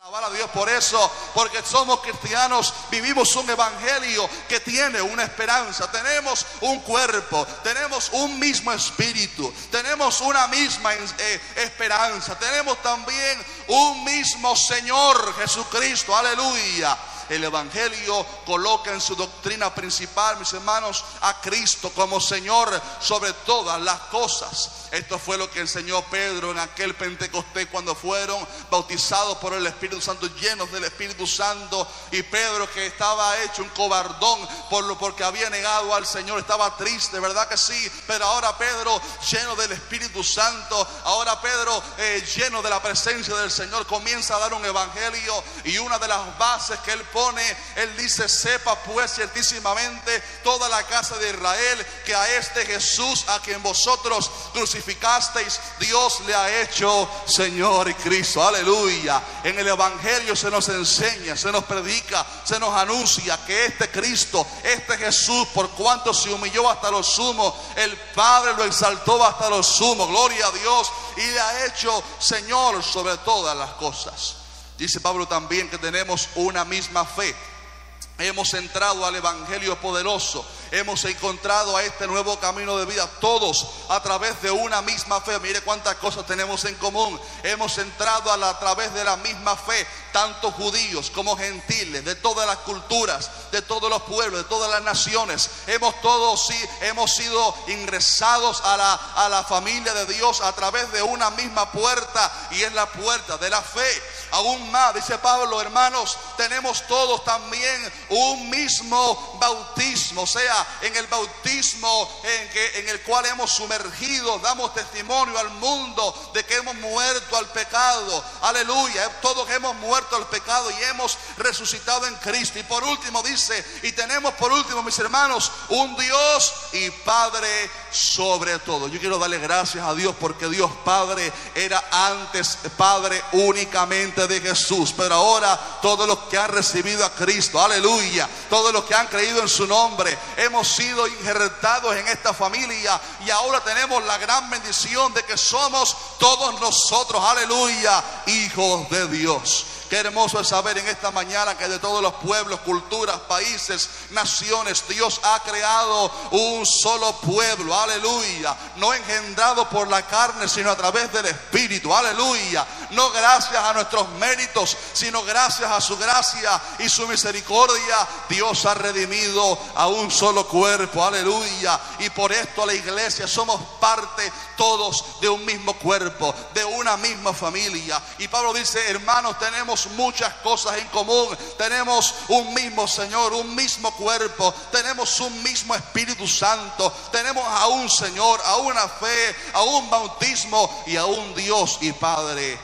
Alabar a Dios por eso, porque somos cristianos, vivimos un evangelio que tiene una esperanza. Tenemos un cuerpo, tenemos un mismo espíritu, tenemos una misma esperanza, tenemos también un mismo Señor Jesucristo, aleluya. El evangelio coloca en su doctrina principal, mis hermanos, a Cristo como Señor sobre todas las cosas. Esto fue lo que enseñó Pedro en aquel Pentecostés cuando fueron bautizados por el Espíritu Santo, llenos del Espíritu Santo. Y Pedro, que estaba hecho un cobardón porque había negado al Señor, estaba triste, ¿verdad que sí? Pero ahora Pedro, lleno del Espíritu Santo, ahora Pedro, lleno de la presencia del Señor, comienza a dar un evangelio. Y una de las bases que él pone, él dice: sepa pues ciertísimamente toda la casa de Israel que a este Jesús a quien vosotros crucificasteis, Dios le ha hecho Señor y Cristo, aleluya. En el evangelio se nos enseña, se nos predica, se nos anuncia que este Cristo, este Jesús, por cuanto se humilló hasta lo sumo, el Padre lo exaltó hasta lo sumo, gloria a Dios, y le ha hecho Señor sobre todas las cosas. Dice Pablo también que tenemos una misma fe. Hemos entrado al evangelio poderoso, hemos encontrado a este nuevo camino de vida, todos a través de una misma fe. Mire cuántas cosas tenemos en común. Hemos entrado a través de la misma fe, tanto judíos como gentiles, de todas las culturas, de todos los pueblos, de todas las naciones. Hemos sido ingresados a la familia de Dios a través de una misma puerta, y es la puerta de la fe. Aún más, dice Pablo, hermanos, tenemos todos también un mismo bautismo. O sea, en el bautismo en el cual hemos sumergido, damos testimonio al mundo de que hemos muerto al pecado. Aleluya, todos hemos muerto al pecado y hemos resucitado en Cristo. Y por último dice, y tenemos por último, mis hermanos, un Dios y Padre sobre todo. Yo quiero darle gracias a Dios porque Dios Padre era antes Padre únicamente de Jesús, pero ahora todos los que han recibido a Cristo, aleluya, todos los que han creído en su nombre, hemos sido injertados en esta familia, y ahora tenemos la gran bendición de que somos todos nosotros, aleluya, hijos de Dios. Qué hermoso es saber en esta mañana que de todos los pueblos, culturas, países, naciones, Dios ha creado un solo pueblo, aleluya, no engendrado por la carne, sino a través del Espíritu, aleluya, no gracias a nuestros méritos, sino gracias a su gracia y su misericordia. Dios ha redimido a un solo cuerpo, aleluya, y por esto la iglesia somos parte todos de un mismo cuerpo, de una misma familia. Y Pablo dice, hermanos, tenemos muchas cosas en común, tenemos un mismo Señor, un mismo cuerpo, tenemos un mismo Espíritu Santo, tenemos a un Señor, a una fe, a un bautismo y a un Dios y Padre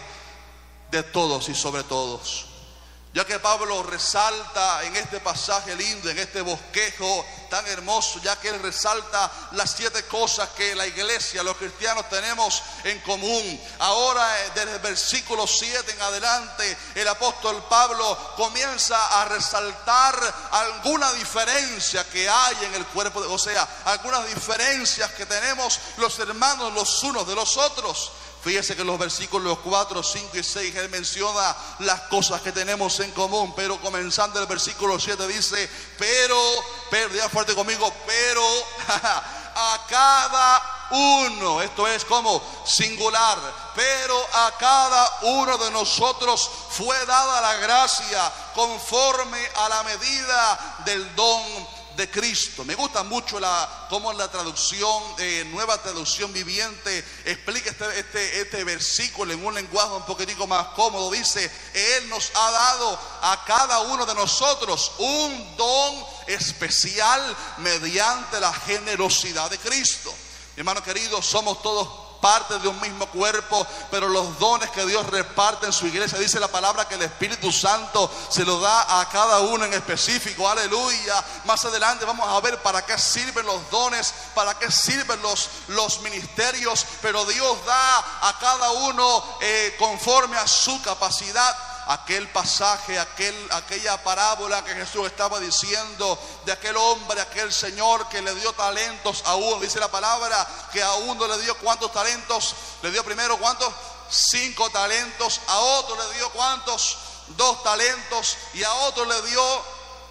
de todos y sobre todos. Ya que Pablo resalta en este pasaje lindo, en este bosquejo tan hermoso, ya que él resalta las 7 cosas que la iglesia, los cristianos tenemos en común. Ahora desde el versículo 7 en adelante, el apóstol Pablo comienza a resaltar alguna diferencia que hay en el cuerpo, o sea, algunas diferencias que tenemos los hermanos los unos de los otros. Fíjese que en los versículos 4, 5 y 6 él menciona las cosas que tenemos en común, pero comenzando el versículo 7 dice, pero, diga fuerte conmigo, pero a cada uno, esto es como singular, pero a cada uno de nosotros fue dada la gracia conforme a la medida del don de Cristo. Me gusta mucho cómo la traducción, Nueva Traducción Viviente, explica este versículo en un lenguaje un poquitico más cómodo. Dice, Él nos ha dado a cada uno de nosotros un don especial mediante la generosidad de Cristo. Mi hermano querido, somos todos parte de un mismo cuerpo, pero los dones que Dios reparte en su iglesia, dice la palabra que el Espíritu Santo se lo da a cada uno en específico, aleluya. Más adelante vamos a ver para qué sirven los dones, para qué sirven los ministerios, pero Dios da a cada uno conforme a su capacidad. Aquel pasaje, aquella parábola que Jesús estaba diciendo de aquel hombre, aquel señor que le dio talentos a uno. Dice la palabra que a uno le dio ¿cuántos talentos? Le dio primero ¿cuántos? 5 talentos. A otro le dio ¿cuántos? 2 talentos y a otro le dio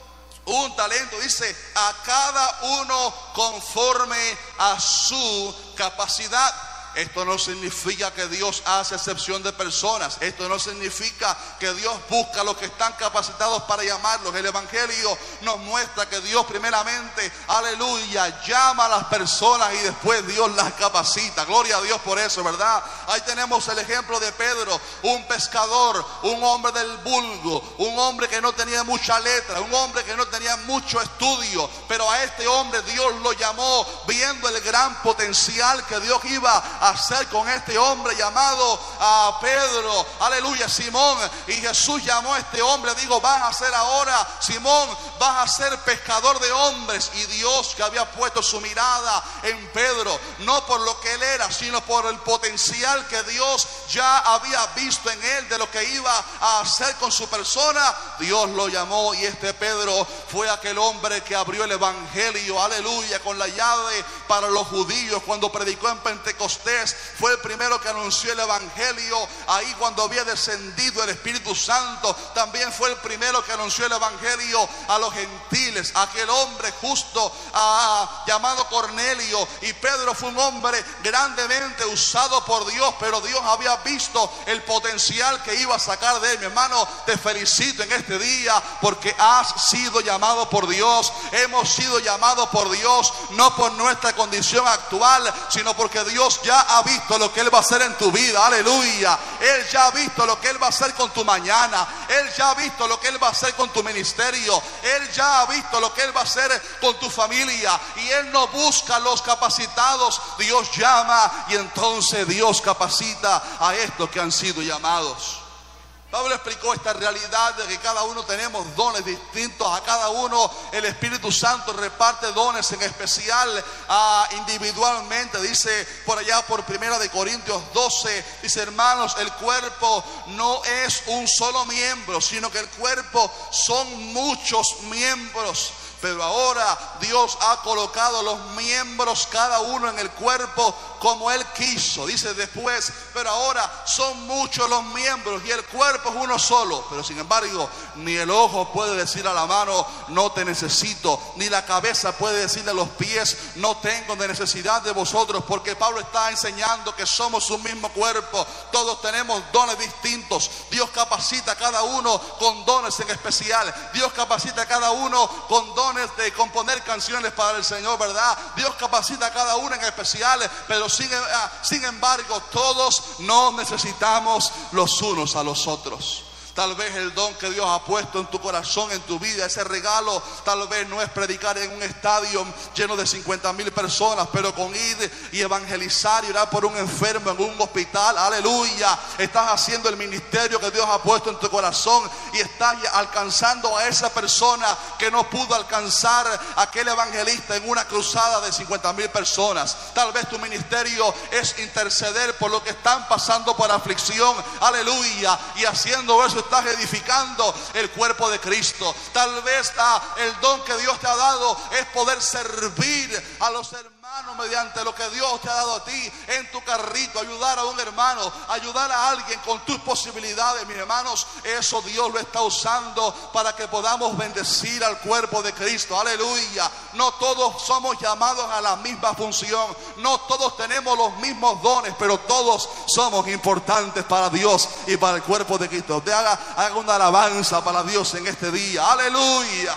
1 talento. Dice, a cada uno conforme a su capacidad. Esto no significa que Dios hace excepción de personas. Esto no significa que Dios busca a los que están capacitados para llamarlos. El Evangelio nos muestra que Dios primeramente, aleluya, llama a las personas y después Dios las capacita. Gloria a Dios por eso, ¿verdad? Ahí tenemos el ejemplo de Pedro, un pescador, un hombre del vulgo, un hombre que no tenía mucha letra, un hombre que no tenía mucho estudio, pero a este hombre Dios lo llamó viendo el gran potencial que Dios iba a hacer con este hombre llamado a Pedro, aleluya, Simón. Y Jesús llamó a este hombre, digo, vas a ser ahora, Simón, vas a ser pescador de hombres. Y Dios, que había puesto su mirada en Pedro, no por lo que él era, sino por el potencial que Dios ya había visto en él, de lo que iba a hacer con su persona, Dios lo llamó. Y este Pedro fue aquel hombre que abrió el Evangelio, aleluya, con la llave para los judíos. Cuando predicó en Pentecostés, fue el primero que anunció el Evangelio. Ahí cuando había descendido el Espíritu Santo, también fue el primero que anunció el Evangelio a los gentiles. Aquel hombre justo llamado Cornelio. Y Pedro fue un hombre grandemente usado por Dios, pero Dios había visto el potencial que iba a sacar de él. Mi hermano, te felicito en este día porque has sido llamado por Dios. Hemos sido llamados por Dios, no por nuestra condición actual, sino porque Dios ya ha visto lo que Él va a hacer en tu vida, aleluya. Él ya ha visto lo que Él va a hacer con tu mañana. Él ya ha visto lo que Él va a hacer con tu ministerio. Él ya ha visto lo que Él va a hacer con tu familia. Y Él no busca a los capacitados, Dios llama y entonces Dios capacita a estos que han sido llamados. Pablo explicó esta realidad de que cada uno tenemos dones distintos. A cada uno el Espíritu Santo reparte dones en especial individualmente. Dice por allá por 1 Corintios 12, dice, hermanos, el cuerpo no es un solo miembro, sino que el cuerpo son muchos miembros. Pero ahora Dios ha colocado los miembros cada uno en el cuerpo como Él quiso. Dice después, pero ahora son muchos los miembros y el cuerpo es uno solo. Pero sin embargo, ni el ojo puede decir a la mano, no te necesito. Ni la cabeza puede decirle a los pies, no tengo de necesidad de vosotros. Porque Pablo está enseñando que somos un mismo cuerpo. Todos tenemos dones distintos. Dios capacita a cada uno con dones en especial. Dios capacita a cada uno con dones de componer canciones para el Señor, ¿verdad? Dios capacita a cada uno en especial, pero sin embargo todos nos necesitamos los unos a los otros. Tal vez el don que Dios ha puesto en tu corazón, en tu vida, ese regalo, tal vez no es predicar en un estadio lleno de 50,000 personas, pero con ir y evangelizar y orar por un enfermo en un hospital, aleluya. Estás haciendo el ministerio que Dios ha puesto en tu corazón y estás alcanzando a esa persona que no pudo alcanzar aquel evangelista en una cruzada de 50,000 personas. Tal vez tu ministerio es interceder por los que están pasando por aflicción, aleluya, y haciendo eso estás edificando el cuerpo de Cristo. Tal vez el don que Dios te ha dado es poder servir a los hermanos mediante lo que Dios te ha dado a ti en tu carrito, ayudar a un hermano, ayudar a alguien con tus posibilidades. Mis hermanos, eso Dios lo está usando para que podamos bendecir al cuerpo de Cristo, aleluya. No todos somos llamados a la misma función, no todos tenemos los mismos dones, pero todos somos importantes para Dios y para el cuerpo de Cristo. Haga una alabanza para Dios en este día, aleluya.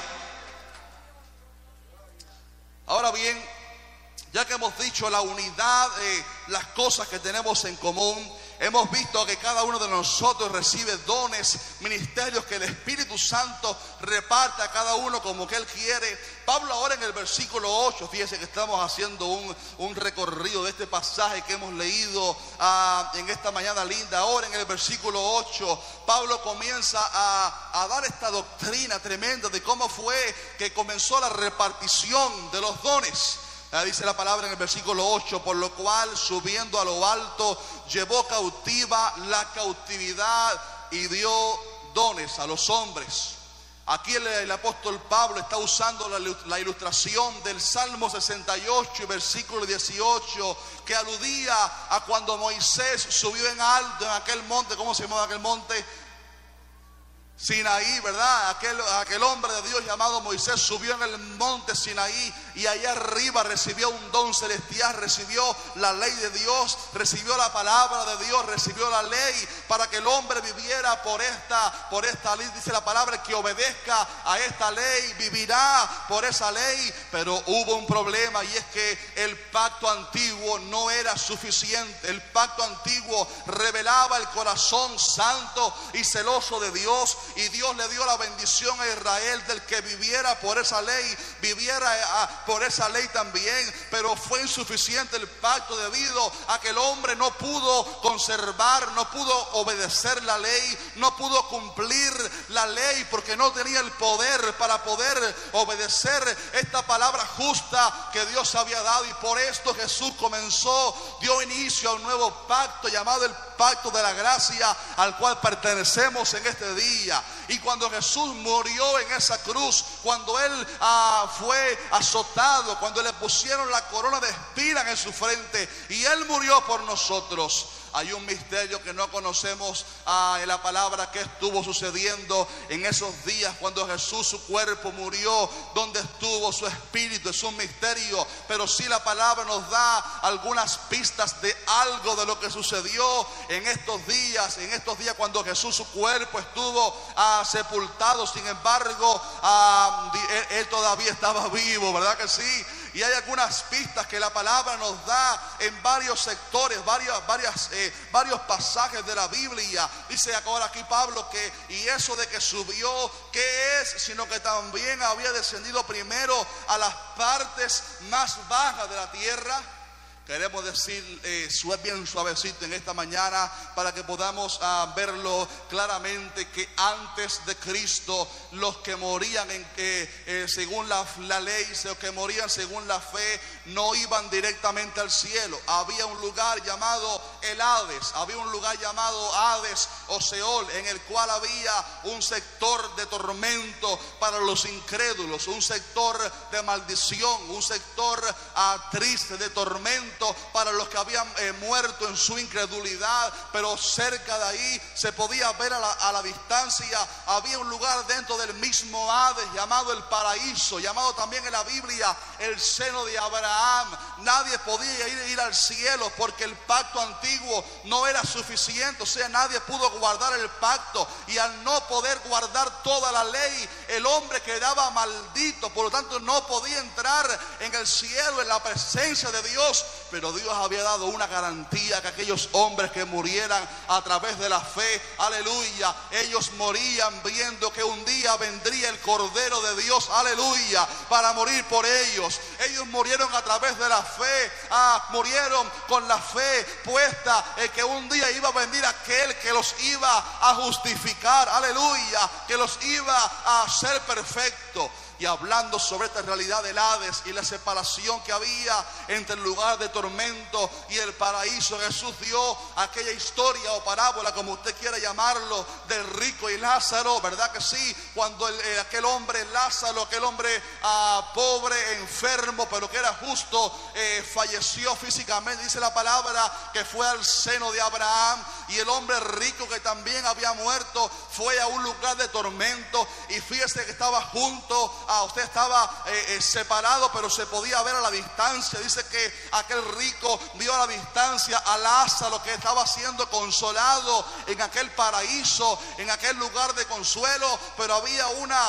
Ahora bien, ya que hemos dicho la unidad, las cosas que tenemos en común, hemos visto que cada uno de nosotros recibe dones, ministerios que el Espíritu Santo reparte a cada uno como que Él quiere. Pablo ahora en el versículo 8, fíjense que estamos haciendo un recorrido de este pasaje que hemos leído en esta mañana linda. Ahora en el versículo 8, Pablo comienza a dar esta doctrina tremenda de cómo fue que comenzó la repartición de los dones. Dice la palabra en el versículo 8, por lo cual subiendo a lo alto llevó cautiva la cautividad y dio dones a los hombres. Aquí el apóstol Pablo está usando la ilustración del Salmo 68 y versículo 18, que aludía a cuando Moisés subió en alto en aquel monte. ¿Cómo se llamaba aquel monte? Sinaí, ¿verdad? Aquel hombre de Dios llamado Moisés subió en el monte Sinaí y allá arriba recibió un don celestial, recibió la ley de Dios, recibió la palabra de Dios, recibió la ley para que el hombre viviera por esta ley. Dice la palabra que obedezca a esta ley, vivirá por esa ley. Pero hubo un problema, y es que el pacto antiguo no era suficiente. El pacto antiguo revelaba el corazón santo y celoso de Dios, y Dios le dio la bendición a Israel del que viviera por esa ley, viviera por esa ley también. Pero fue insuficiente el pacto debido a que el hombre no pudo conservar, no pudo obedecer la ley, no pudo cumplir la ley porque no tenía el poder para poder obedecer esta palabra justa que Dios había dado. Y por esto Jesús dio inicio a un nuevo pacto llamado el pacto de la gracia, al cual pertenecemos en este día. Y cuando Jesús murió en esa cruz, cuando Él fue azotado, cuando le pusieron la corona de espinas en su frente y Él murió por nosotros, hay un misterio que no conocemos en la palabra que estuvo sucediendo en esos días cuando Jesús, su cuerpo murió. ¿Dónde estuvo su espíritu? Es un misterio, pero sí la palabra nos da algunas pistas de algo de lo que sucedió en estos días cuando Jesús, su cuerpo estuvo sepultado. Sin embargo, él todavía estaba vivo, ¿verdad que sí? Y hay algunas pistas que la palabra nos da en varios sectores, varios pasajes de la Biblia. Dice ahora aquí Pablo que, y eso de que subió, ¿qué es? Sino que también había descendido primero a las partes más bajas de la tierra. Queremos decir bien suavecito en esta mañana para que podamos verlo claramente, que antes de Cristo los que morían según la ley, los que morían según la fe, no iban directamente al cielo. Había un lugar llamado el Hades, había un lugar llamado Hades o Seol, en el cual había un sector de tormento para los incrédulos, un sector de maldición, un sector triste de tormento para los que habían muerto en su incredulidad. Pero cerca de ahí se podía ver a la distancia, había un lugar dentro del mismo Hades llamado el paraíso, llamado también en la Biblia el seno de Abraham. Nadie podía ir al cielo porque el pacto antiguo no era suficiente, o sea, nadie pudo guardar el pacto, y al no poder guardar toda la ley, el hombre quedaba maldito. Por lo tanto, no podía entrar en el cielo, en la presencia de Dios. Pero Dios había dado una garantía, que aquellos hombres que murieran a través de la fe, aleluya, ellos morían viendo que un día vendría el Cordero de Dios, aleluya, para morir por ellos. Ellos murieron a través de la fe, murieron con la fe puesta en que un día iba a venir aquel que los iba a justificar, aleluya, que los iba a hacer perfectos. Y hablando sobre esta realidad del Hades y la separación que había entre el lugar de tormento y el paraíso, Jesús dio aquella historia o parábola, como usted quiera llamarlo, del rico y Lázaro, ¿verdad que sí? Cuando aquel hombre Lázaro, aquel hombre pobre, enfermo, pero que era justo, falleció físicamente. Dice la palabra que fue al seno de Abraham. Y el hombre rico, que también había muerto, fue a un lugar de tormento. Y fíjese que estaba junto, usted estaba separado, pero se podía ver a la distancia. Dice que aquel rico vio a la distancia a Lázaro, que estaba siendo consolado en aquel paraíso, en aquel lugar de consuelo. Pero había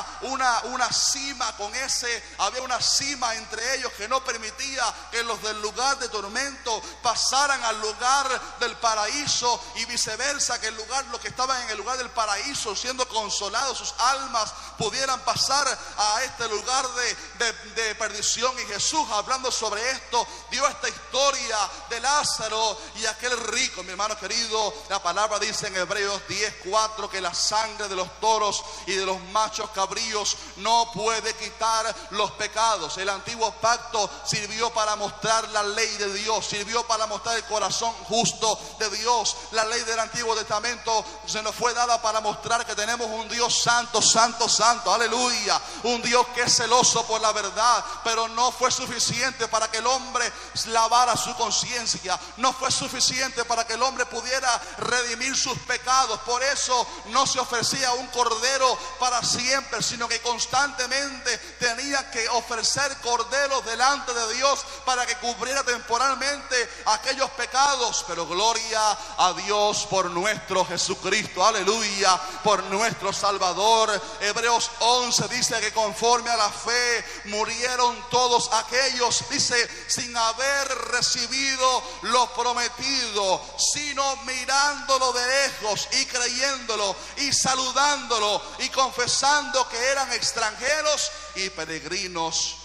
una cima había una cima entre ellos que no permitía que los del lugar de tormento pasaran al lugar del paraíso, y viceversa, que los que estaban en el lugar del paraíso siendo consolados, sus almas pudieran pasar a este lugar de perdición. Y Jesús, hablando sobre esto, dio esta historia de Lázaro y aquel rico. Mi hermano querido, la palabra dice en Hebreos 10:4 que la sangre de los toros y de los machos cabríos no puede quitar los pecados. El antiguo pacto sirvió para mostrar la ley de Dios, sirvió para mostrar el corazón justo de Dios. La ley del Antiguo Testamento se nos fue dada para mostrar que tenemos un Dios santo, santo, santo, aleluya, un Dios Dios que es celoso por la verdad, pero no fue suficiente para que el hombre lavara su conciencia, no fue suficiente para que el hombre pudiera redimir sus pecados. Por eso no se ofrecía un cordero para siempre, sino que constantemente tenía que ofrecer corderos delante de Dios para que cubriera temporalmente aquellos pecados. Pero gloria a Dios por nuestro Jesucristo, aleluya, por nuestro Salvador. Hebreos 11 dice que conforme a la fe murieron todos aquellos, dice, sin haber recibido lo prometido, sino mirándolo de lejos y creyéndolo y saludándolo y confesando que eran extranjeros y peregrinos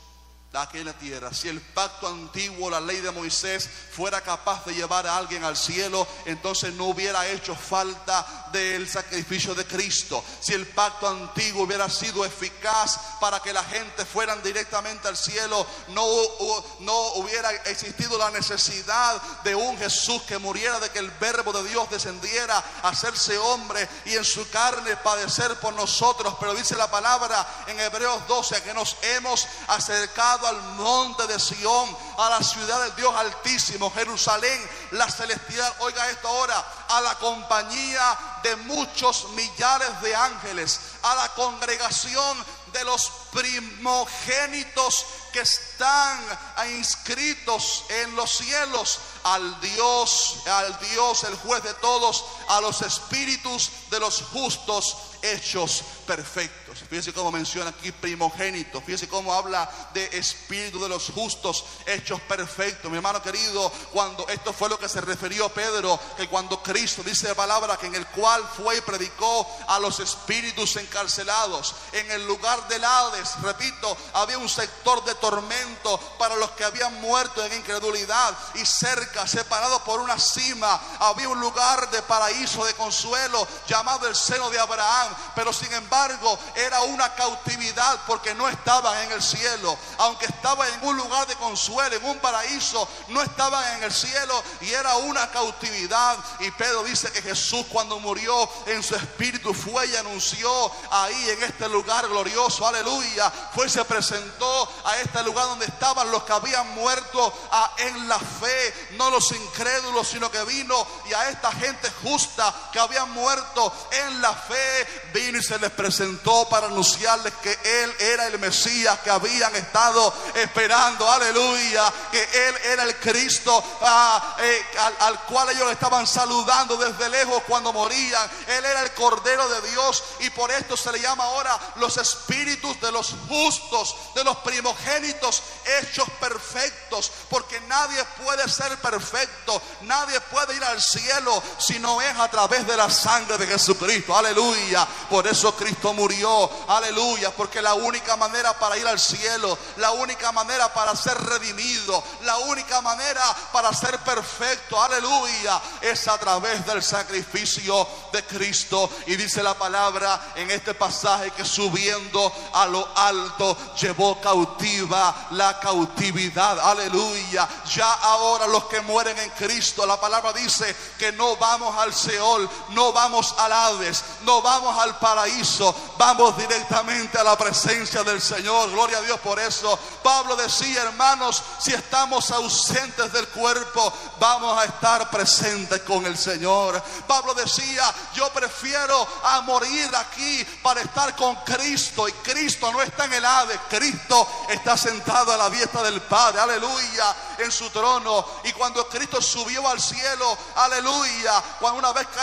aquí en la tierra. Si el pacto antiguo, la ley de Moisés, fuera capaz de llevar a alguien al cielo, entonces no hubiera hecho falta del sacrificio de Cristo. Si el pacto antiguo hubiera sido eficaz para que la gente fueran directamente al cielo, no hubiera existido la necesidad de un Jesús que muriera, de que el verbo de Dios descendiera a hacerse hombre y en su carne padecer por nosotros. Pero dice la palabra en Hebreos 12 que nos hemos acercado al monte de Sión, a la ciudad del Dios Altísimo, Jerusalén, la celestial. Oiga esto ahora: a la compañía de muchos millares de ángeles, a la congregación de los primogénitos que están inscritos en los cielos, al Dios el juez de todos, a los espíritus de los justos hechos perfectos. Fíjese cómo menciona aquí primogénitos, fíjese cómo habla de espíritu de los justos hechos perfectos. Mi hermano querido, cuando esto fue lo que se refirió Pedro, que cuando Cristo dice la palabra que en el cual fue y predicó a los espíritus encarcelados en el lugar del Hades, repito, había un sector de tormento para los que habían muerto en incredulidad, y cerca, separado por una cima, había un lugar de paraíso, de consuelo, llamado el seno de Abraham. Pero sin embargo era una cautividad, porque no estaban en el cielo. Aunque estaban en un lugar de consuelo, en un paraíso, no estaban en el cielo, y era una cautividad. Y Pedro dice que Jesús, cuando murió, en su espíritu fue y anunció ahí en este lugar glorioso, aleluya, fue y se presentó a este lugar donde estaban los que habían muerto en la fe, no los incrédulos, sino que vino y a esta gente justa que habían muerto en la fe, vino y se les presentó para anunciarles que Él era el Mesías que habían estado esperando, aleluya, que Él era el Cristo al cual ellos estaban saludando desde lejos cuando morían. Él era el Cordero de Dios, y por esto se le llama ahora los espíritus de los justos, de los primogénitos hechos perfectos, porque nadie puede ser perfecto, nadie puede ir al cielo si no es a través de la sangre de Jesucristo, aleluya. Por eso Cristo murió, aleluya, porque la única manera para ir al cielo, la única manera para ser redimido, la única manera para ser perfecto, aleluya, es a través del sacrificio de Cristo. Y dice la palabra en este pasaje que subiendo a lo alto llevó cautiva la cautividad, aleluya. Ya ahora los que mueren en Cristo, la palabra dice que no vamos al Seol, no vamos al Hades, no vamos al paraíso, vamos directamente a la presencia del Señor. Gloria a Dios. Por eso Pablo decía, hermanos, si estamos ausentes del cuerpo, vamos a estar presentes con el Señor. Pablo decía, yo prefiero a morir aquí para estar con Cristo, y Cristo no está en el Hades, Cristo está sentado a la diestra del Padre, aleluya, en su trono. Y cuando Cristo subió al cielo, aleluya, cuando una vez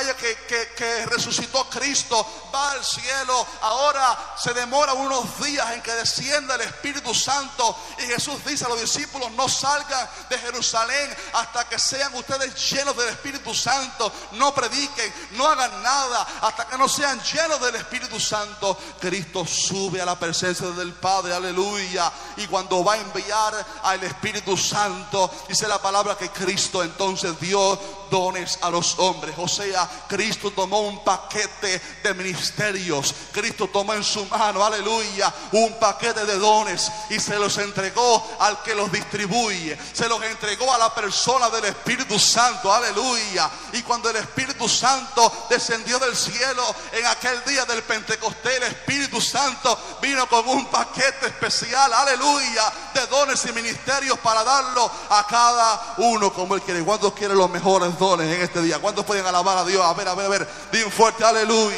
que resucitó Cristo, va al cielo, ahora se demora unos días en que descienda el Espíritu Santo, y Jesús dice a los discípulos, no salgan de Jerusalén hasta que sean ustedes llenos del Espíritu Santo, no prediquen, no hagan nada hasta que no sean llenos del Espíritu Santo. Cristo sube a la presencia del Padre, aleluya, y cuando va a enviar al Espíritu Santo, dice la palabra que Cristo entonces dio dones a los hombres. O sea, Cristo tomó un paquete de ministerios, Cristo tomó en su mano, aleluya, un paquete de dones y se los entregó al que los distribuye, se los entregó a la persona del Espíritu Santo, aleluya. Y cuando el Espíritu Santo descendió del cielo en aquel día del Pentecostés, el Espíritu Espíritu Santo vino con un paquete especial, aleluya, de dones y ministerios para darlo a cada uno como Él quiere. ¿Cuántos quieren los mejores dones en este día? ¿Cuántos pueden alabar a Dios? A ver, di un fuerte aleluya.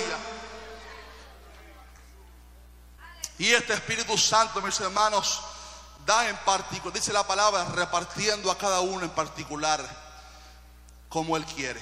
Y este Espíritu Santo, mis hermanos, da en particular, dice la palabra, repartiendo a cada uno en particular como Él quiere.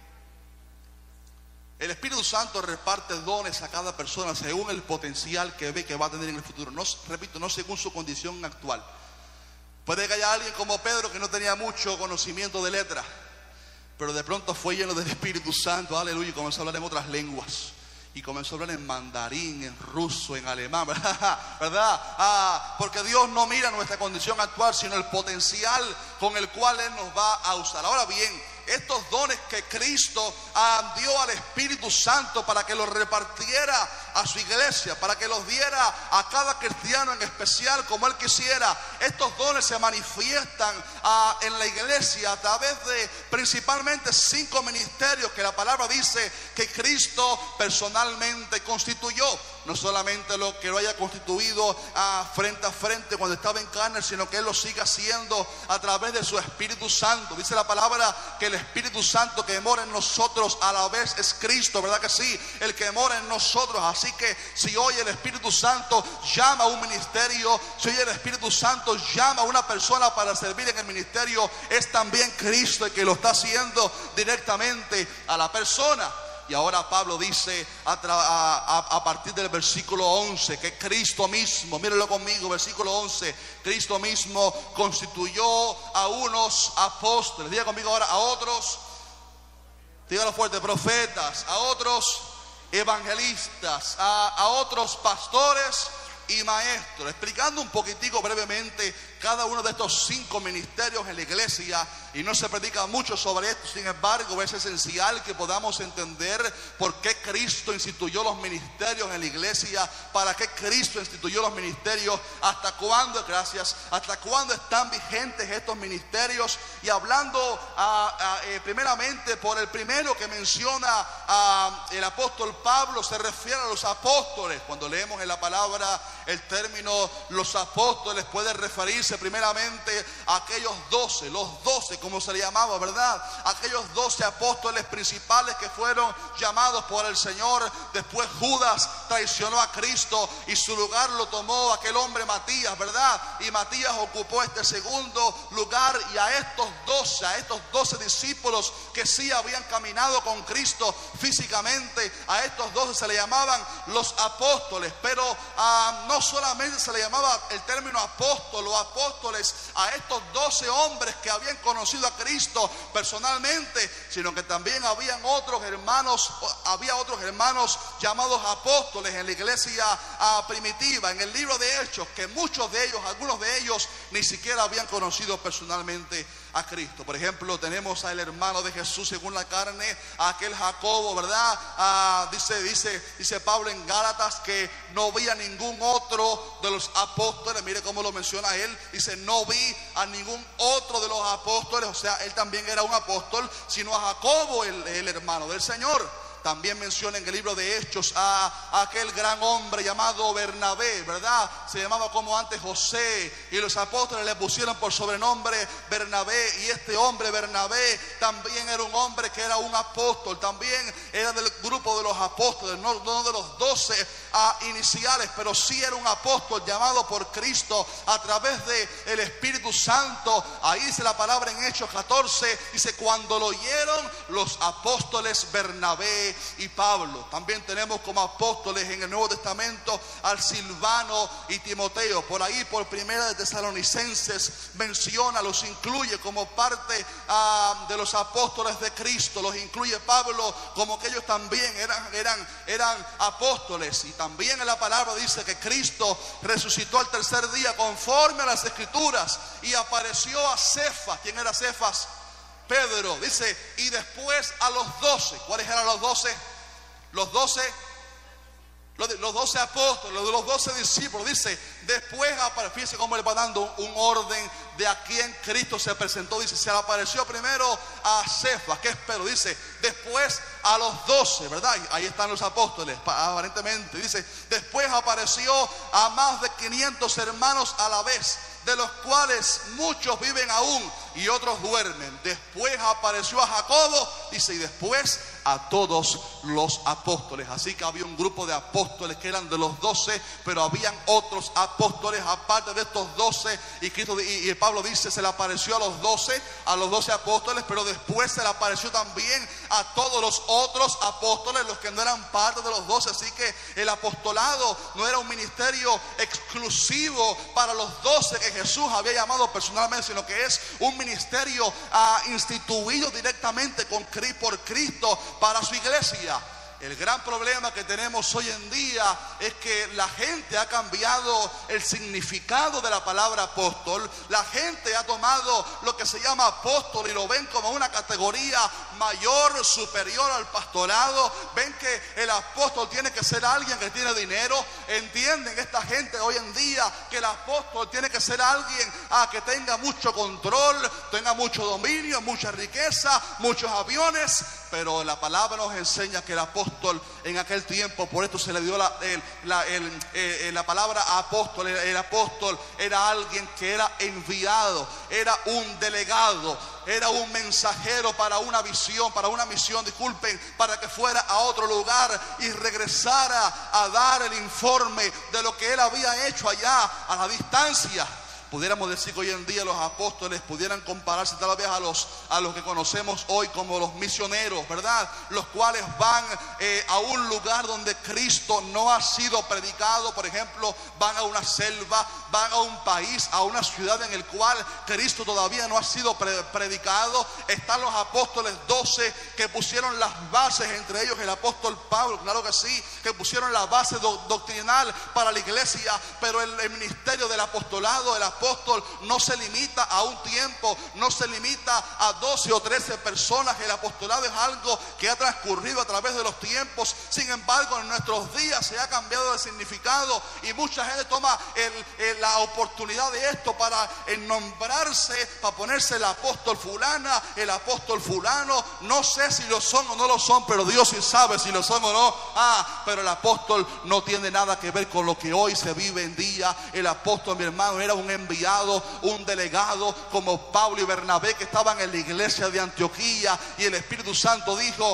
El Espíritu Santo reparte dones a cada persona según el potencial que ve que va a tener en el futuro. No, repito, no según su condición actual. Puede que haya alguien como Pedro que no tenía mucho conocimiento de letra, pero de pronto fue lleno del Espíritu Santo, aleluya, y comenzó a hablar en otras lenguas. Y comenzó a hablar en mandarín, en ruso, en alemán, ¿verdad? Porque Dios no mira nuestra condición actual, sino el potencial con el cual Él nos va a usar. Ahora bien, estos dones que Cristo dio al Espíritu Santo para que los repartiera a su iglesia, para que los diera a cada cristiano en especial como Él quisiera, estos dones se manifiestan en la iglesia a través de principalmente 5 ministerios que la palabra dice que Cristo personalmente constituyó. No solamente lo que lo haya constituido frente a frente cuando estaba en carne, sino que Él lo sigue haciendo a través de su Espíritu Santo. Dice la palabra que el Espíritu Santo que mora en nosotros a la vez es Cristo, ¿verdad que sí? El que mora en nosotros. Así que si hoy el Espíritu Santo llama a un ministerio, si hoy el Espíritu Santo llama a una persona para servir en el ministerio, es también Cristo el que lo está haciendo directamente a la persona. Y ahora Pablo dice a partir del versículo 11 que Cristo mismo, mírenlo conmigo, versículo 11, Cristo mismo constituyó a unos apóstoles, diga conmigo ahora, a otros, dígalo fuerte, profetas, a otros evangelistas, a otros pastores y maestros, explicando un poquitico brevemente cada uno de estos 5 ministerios en la iglesia. Y no se predica mucho sobre esto, sin embargo es esencial que podamos entender por qué Cristo instituyó los ministerios en la iglesia, para qué Cristo instituyó los ministerios, hasta cuándo, gracias, hasta cuándo están vigentes estos ministerios. Y hablando primeramente por el primero que menciona el apóstol Pablo, se refiere a los apóstoles. Cuando leemos en la palabra el término los apóstoles, puede referirse primeramente a aquellos 12, los 12 como se le llamaba, ¿verdad? Aquellos 12 apóstoles principales que fueron llamados por el Señor. Después Judas traicionó a Cristo y su lugar lo tomó aquel hombre Matías, ¿verdad? Y Matías ocupó este segundo lugar. Y a estos 12 discípulos que sí habían caminado con Cristo físicamente, a estos 12 se le llamaban los apóstoles. Pero no solamente se le llamaba el término apóstol o apóstoles a estos 12 hombres que habían conocido a Cristo personalmente, sino que también había otros hermanos llamados apóstoles en la iglesia primitiva, en el libro de Hechos, que algunos de ellos ni siquiera habían conocido personalmente a Cristo. Por ejemplo, tenemos al hermano de Jesús según la carne, a aquel Jacobo, ¿verdad? Dice Pablo en Gálatas que no vi a ningún otro de los apóstoles. Mire cómo lo menciona él. Dice, no vi a ningún otro de los apóstoles, o sea, él también era un apóstol, sino a Jacobo, el hermano del Señor. También menciona en el libro de Hechos a aquel gran hombre llamado Bernabé, ¿verdad? Se llamaba como antes José, y los apóstoles le pusieron por sobrenombre Bernabé. Y este hombre Bernabé también era un hombre que era un apóstol, también era del grupo de los apóstoles, no de los 12 iniciales, pero sí era un apóstol llamado por Cristo a través del Espíritu Santo. Ahí dice la palabra en Hechos 14, dice, cuando lo oyeron los apóstoles Bernabé y Pablo. También tenemos como apóstoles en el Nuevo Testamento al Silvano y Timoteo. Por ahí, por Primera de Tesalonicenses menciona, los incluye como parte de los apóstoles de Cristo. Los incluye Pablo como que ellos también eran apóstoles. Y también en la palabra dice que Cristo resucitó al tercer día conforme a las Escrituras y apareció a Cefas. ¿Quién era Cefas? Pedro. Dice, y después a los 12. ¿Cuáles eran los 12? Los 12 apóstoles, los 12 discípulos. Dice, después, fíjense cómo le va dando un orden de a quién Cristo se presentó. Dice, se le apareció primero a Cefas, que es Pedro. Dice, después a los 12, ¿verdad? Ahí están los apóstoles, aparentemente. Dice, después apareció a más de 500 hermanos a la vez, de los cuales muchos viven aún y otros duermen. Después apareció a Jacobo, dice, y después a todos los apóstoles. Así que había un grupo de apóstoles que eran de los 12, pero habían otros apóstoles aparte de estos 12. Y Pablo dice, se le apareció a los 12 apóstoles, pero después se le apareció también a todos los otros apóstoles, los que no eran parte de los 12. Así que el apostolado no era un ministerio exclusivo para los 12 que Jesús había llamado personalmente, sino que es un ministerio instituido directamente por Cristo para su iglesia. El gran problema que tenemos hoy en día es que la gente ha cambiado el significado de la palabra apóstol. La gente ha tomado lo que se llama apóstol y lo ven como una categoría mayor, superior al pastorado. Ven que el apóstol tiene que ser alguien que tiene dinero. Entienden esta gente hoy en día que el apóstol tiene que ser alguien que tenga mucho control, tenga mucho dominio, mucha riqueza, muchos aviones. Pero la palabra nos enseña que el apóstol en aquel tiempo, por esto se le dio la palabra apóstol. El apóstol era alguien que era enviado, era un delegado, era un mensajero para una misión, para que fuera a otro lugar y regresara a dar el informe de lo que él había hecho allá a la distancia. Pudiéramos decir que hoy en día los apóstoles pudieran compararse tal vez a los que conocemos hoy como los misioneros, ¿verdad? Los cuales van a un lugar donde Cristo no ha sido predicado. Por ejemplo, van a una selva, van a un país, a una ciudad en el cual Cristo todavía no ha sido predicado. Están los apóstoles 12 que pusieron las bases, entre ellos el apóstol Pablo, claro que sí, que pusieron la base doctrinal para la iglesia. Pero el ministerio del apostolado, el apóstol no se limita a un tiempo, no se limita a 12 o 13 personas. El apostolado es algo que ha transcurrido a través de los tiempos. Sin embargo, en nuestros días se ha cambiado el significado y mucha gente toma la oportunidad de esto para nombrarse, para ponerse el apóstol fulana, el apóstol fulano. No sé si lo son o no lo son, pero Dios sí sabe si lo son o no. Pero el apóstol no tiene nada que ver con lo que hoy se vive en día. El apóstol, mi hermano, era un enviado, un delegado, como Pablo y Bernabé, que estaban en la iglesia de Antioquía, y el Espíritu Santo dijo,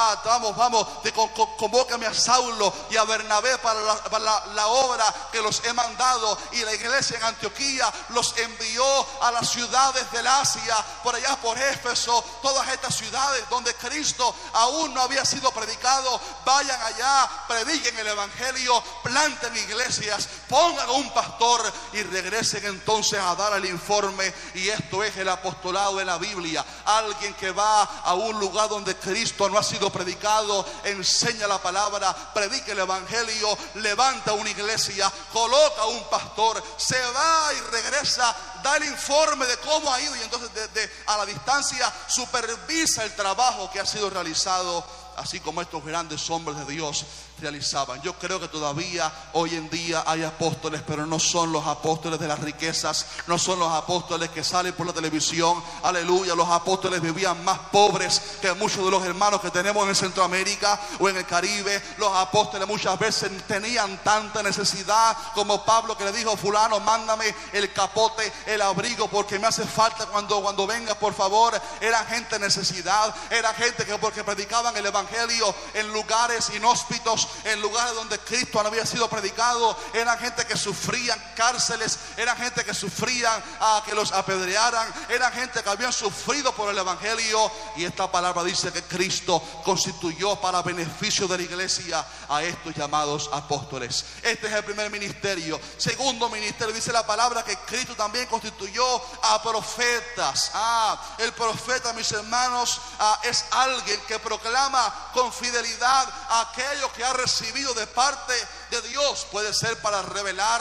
vamos, convócame a Saulo y a Bernabé para la obra que los he mandado. Y la iglesia en Antioquía los envió a las ciudades del Asia, por allá por Éfeso, todas estas ciudades donde Cristo aún no había sido predicado. Vayan allá, prediquen el evangelio, planten iglesias, pongan un pastor y regresen entonces a dar el informe. Y esto es el apostolado en la Biblia. Alguien que va a un lugar donde Cristo no ha sido predicado, enseña la palabra, predica el evangelio, levanta una iglesia, coloca un pastor, se va y regresa, da el informe de cómo ha ido, y entonces a la distancia supervisa el trabajo que ha sido realizado, así como estos grandes hombres de Dios realizaban. Yo creo que todavía hoy en día hay apóstoles, pero no son los apóstoles de las riquezas, no son los apóstoles que salen por la televisión. Aleluya. Los apóstoles vivían más pobres que muchos de los hermanos que tenemos en Centroamérica o en el Caribe. Los apóstoles muchas veces tenían tanta necesidad como Pablo, que le dijo, fulano, mándame el capote, el abrigo, porque me hace falta cuando vengas, por favor. Eran gente en necesidad, era gente que, porque predicaban el evangelio en lugares inhóspitos, en lugares donde Cristo no había sido predicado. Eran gente que sufrían cárceles, eran gente que sufrían que los apedrearan, eran gente que habían sufrido por el evangelio. Y esta palabra dice que Cristo constituyó para beneficio de la iglesia a estos llamados apóstoles. Este es el primer ministerio. Segundo ministerio, dice la palabra que Cristo también constituyó a profetas. El profeta, mis hermanos, es alguien que proclama con fidelidad aquello que ha recibido de parte de Dios. Puede ser para revelar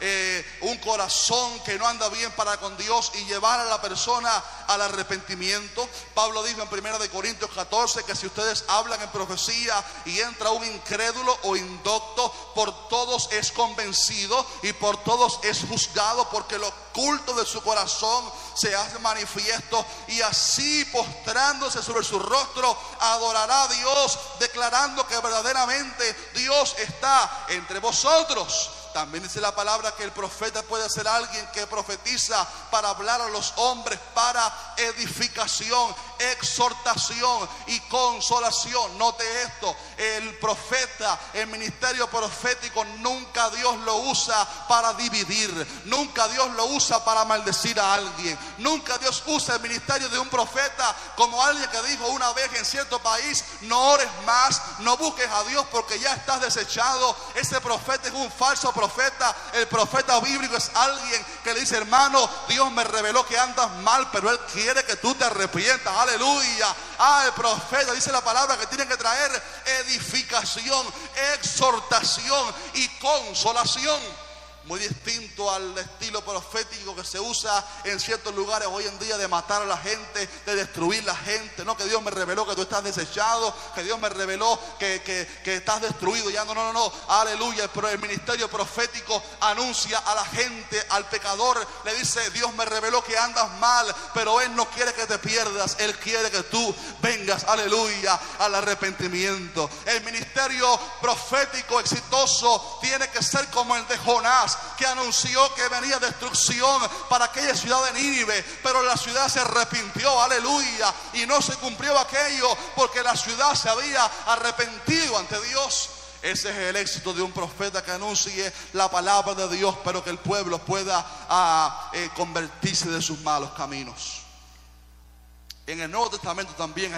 un corazón que no anda bien para con Dios y llevar a la persona al arrepentimiento. Pablo dijo en 1 Corintios 14 que si ustedes hablan en profecía y entra un incrédulo o indocto, por todo todos es convencido y por todos es juzgado, porque lo oculto de su corazón se hace manifiesto, y así postrándose sobre su rostro adorará a Dios, declarando que verdaderamente Dios está entre vosotros. También dice la palabra que el profeta puede ser alguien que profetiza para hablar a los hombres para edificación, exhortación y consolación. Note esto: el profeta, el ministerio profético, nunca Dios lo usa para dividir, nunca Dios lo usa para maldecir a alguien, nunca Dios usa el ministerio de un profeta como alguien que dijo una vez en cierto país: no ores más, no busques a Dios porque ya estás desechado. Ese profeta es un falso profeta. El profeta bíblico es alguien que le dice: hermano, Dios me reveló que andas mal, pero Él quiere que tú te arrepientas. Aleluya. El profeta, dice la palabra, que tiene que traer edificación, exhortación y consolación. Muy distinto al estilo profético que se usa en ciertos lugares hoy en día, de matar a la gente, de destruir la gente. No, que Dios me reveló que tú estás desechado, que Dios me reveló que estás destruido. Ya no. Aleluya. Pero el ministerio profético anuncia a la gente, al pecador, le dice: Dios me reveló que andas mal, pero Él no quiere que te pierdas. Él quiere que tú vengas, aleluya, al arrepentimiento. El ministerio profético exitoso tiene que ser como el de Jonás, que anunció que venía destrucción para aquella ciudad de Nínive, pero la ciudad se arrepintió, aleluya, y no se cumplió aquello porque la ciudad se había arrepentido ante Dios. Ese es el éxito de un profeta, que anuncie la palabra de Dios, pero que el pueblo pueda convertirse de sus malos caminos. En el Nuevo Testamento también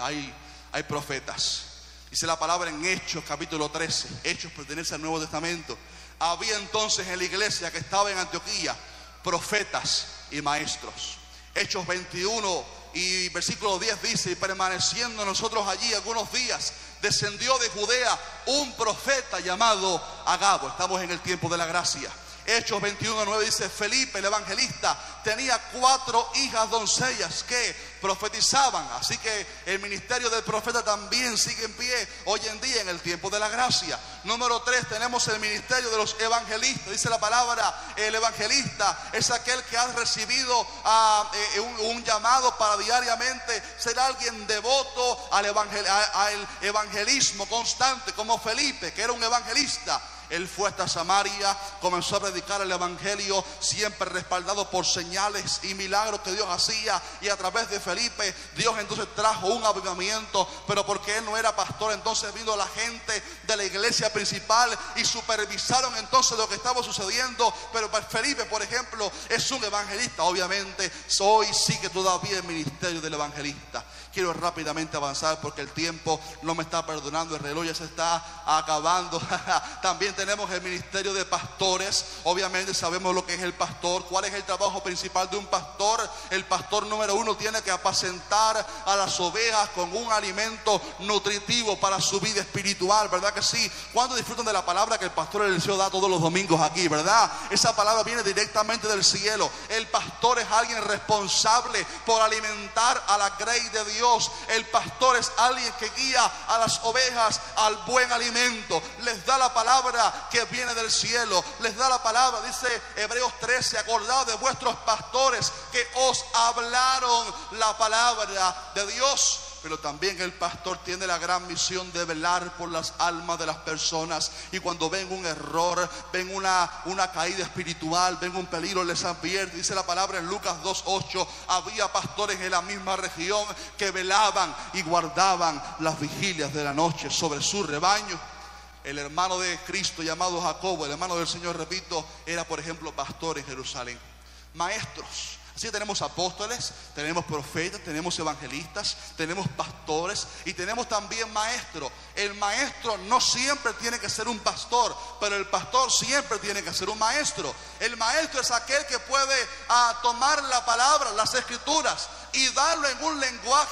hay profetas. Dice la palabra en Hechos capítulo 13. Hechos pertenece al Nuevo Testamento. Había entonces en la iglesia que estaba en Antioquía profetas y maestros. Hechos 21 y versículo 10 dice: y permaneciendo nosotros allí algunos días, descendió de Judea un profeta llamado Agabo. Estamos en el tiempo de la gracia. Hechos 21:9 dice: Felipe el evangelista tenía 4 hijas doncellas que profetizaban. Así que el ministerio del profeta también sigue en pie hoy en día en el tiempo de la gracia. Número 3, tenemos el ministerio de los evangelistas. Dice la palabra: el evangelista es aquel que ha recibido un llamado para diariamente ser alguien devoto al evangelismo constante, como Felipe, que era un evangelista. Él fue hasta Samaria, comenzó a predicar el evangelio, siempre respaldado por señales y milagros que Dios hacía. Y a través de Felipe, Dios entonces trajo un avivamiento. Pero porque él no era pastor, entonces vino la gente de la iglesia principal y supervisaron entonces lo que estaba sucediendo. Pero Felipe, por ejemplo, es un evangelista. Obviamente hoy sigue todavía el ministerio del evangelista. Quiero rápidamente avanzar porque el tiempo no me está perdonando, el reloj ya se está acabando. También tenemos el ministerio de pastores. Obviamente sabemos lo que es el pastor. ¿Cuál es el trabajo principal de un pastor? El pastor número 1 tiene que apacentar a las ovejas con un alimento nutritivo para su vida espiritual, ¿verdad que sí? ¿Cuánto disfrutan de la palabra que el pastor Eliseo da todos los domingos aquí, verdad? Esa palabra viene directamente del cielo. El pastor es alguien responsable por alimentar a la grey de Dios. El pastor es alguien que guía a las ovejas al buen alimento. Les da la palabra que viene del cielo. Les da la palabra, dice Hebreos 13: acordaos de vuestros pastores que os hablaron la palabra de Dios. Pero también el pastor tiene la gran misión de velar por las almas de las personas. Y cuando ven un error, ven una caída espiritual, ven un peligro, les advierte. Dice la palabra en Lucas 2:8: había pastores en la misma región que velaban y guardaban las vigilias de la noche sobre su rebaño. El hermano de Cristo llamado Jacobo, el hermano del Señor, repito, era por ejemplo pastor en Jerusalén. Maestros. Así tenemos apóstoles, tenemos profetas, tenemos evangelistas, tenemos pastores y tenemos también maestros. El maestro no siempre tiene que ser un pastor, pero el pastor siempre tiene que ser un maestro. El maestro es aquel que puede tomar la palabra, las escrituras, y darlo en un lenguaje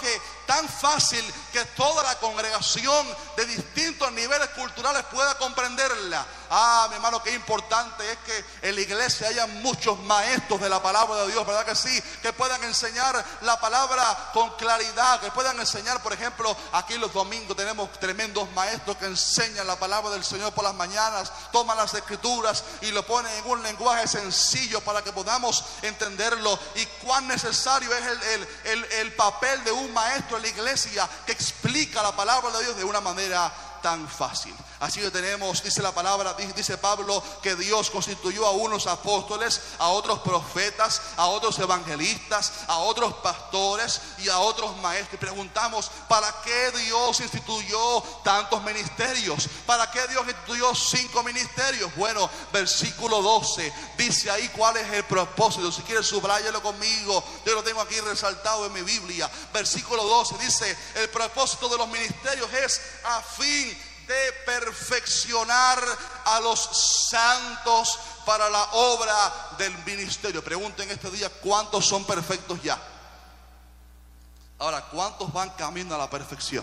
tan fácil que toda la congregación de distintos niveles culturales pueda comprenderla. Mi hermano, qué importante es que en la iglesia haya muchos maestros de la palabra de Dios, ¿verdad que sí? Que puedan enseñar la palabra con claridad, que puedan enseñar, por ejemplo, aquí los domingos tenemos tremendos maestros que enseñan la palabra del Señor por las mañanas, toman las escrituras y lo ponen en un lenguaje sencillo para que podamos entenderlo. Y cuán necesario es el papel de un maestro en la iglesia que explica la palabra de Dios de una manera tan fácil. Así que tenemos, dice la palabra, dice Pablo, que Dios constituyó a unos apóstoles, a otros profetas, a otros evangelistas, a otros pastores y a otros maestros. Y preguntamos, ¿para qué Dios instituyó tantos ministerios? ¿Para qué Dios instituyó 5 ministerios? Bueno, versículo 12 dice ahí cuál es el propósito. Si quieres, subráyalo conmigo, yo lo tengo aquí resaltado en mi Biblia. Versículo 12 dice, el propósito de los ministerios es a fin de perfeccionar a los santos para la obra del ministerio. Pregunten este día, ¿cuántos son perfectos ya? Ahora, ¿cuántos van camino a la perfección?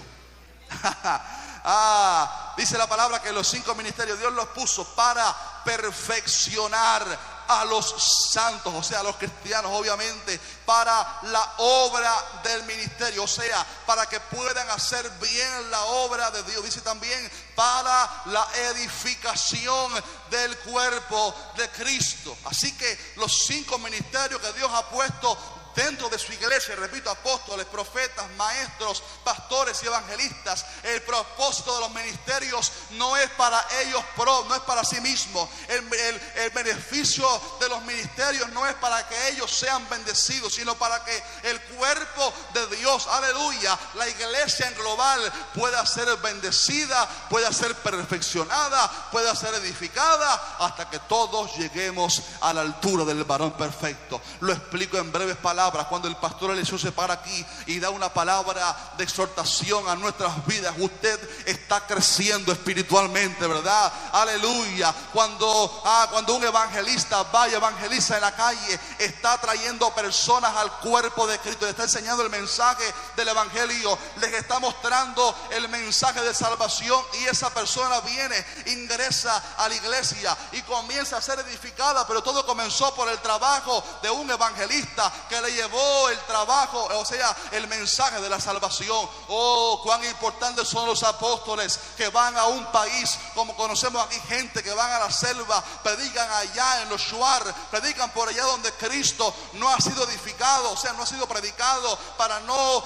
Dice la palabra que los 5 ministerios Dios los puso para perfeccionar a los santos, o sea, a los cristianos, obviamente, para la obra del ministerio, o sea, para que puedan hacer bien la obra de Dios. Dice también para la edificación del cuerpo de Cristo. Así que los 5 ministerios que Dios ha puesto dentro de su iglesia, repito, apóstoles, profetas, maestros, pastores y evangelistas, el propósito de los ministerios no es para ellos no es para sí mismos. El beneficio de los ministerios no es para que ellos sean bendecidos, sino para que el cuerpo de Dios, aleluya, la iglesia en global pueda ser bendecida, pueda ser perfeccionada, pueda ser edificada, hasta que todos lleguemos a la altura del varón perfecto. Lo explico en breves palabras. Cuando el pastor Eliseo se para aquí y da una palabra de exhortación a nuestras vidas, usted está creciendo espiritualmente, ¿verdad? Aleluya. Cuando un evangelista va y evangeliza en la calle, está trayendo personas al cuerpo de Cristo, le está enseñando el mensaje del evangelio, les está mostrando el mensaje de salvación, y esa persona viene, ingresa a la iglesia y comienza a ser edificada. Pero todo comenzó por el trabajo de un evangelista que le llevó el trabajo, o sea, el mensaje de la salvación. Cuán importantes son los apóstoles que van a un país, como conocemos aquí, gente que van a la selva, predican allá en los shuar, predican por allá donde Cristo no ha sido edificado, o sea, no ha sido predicado, para no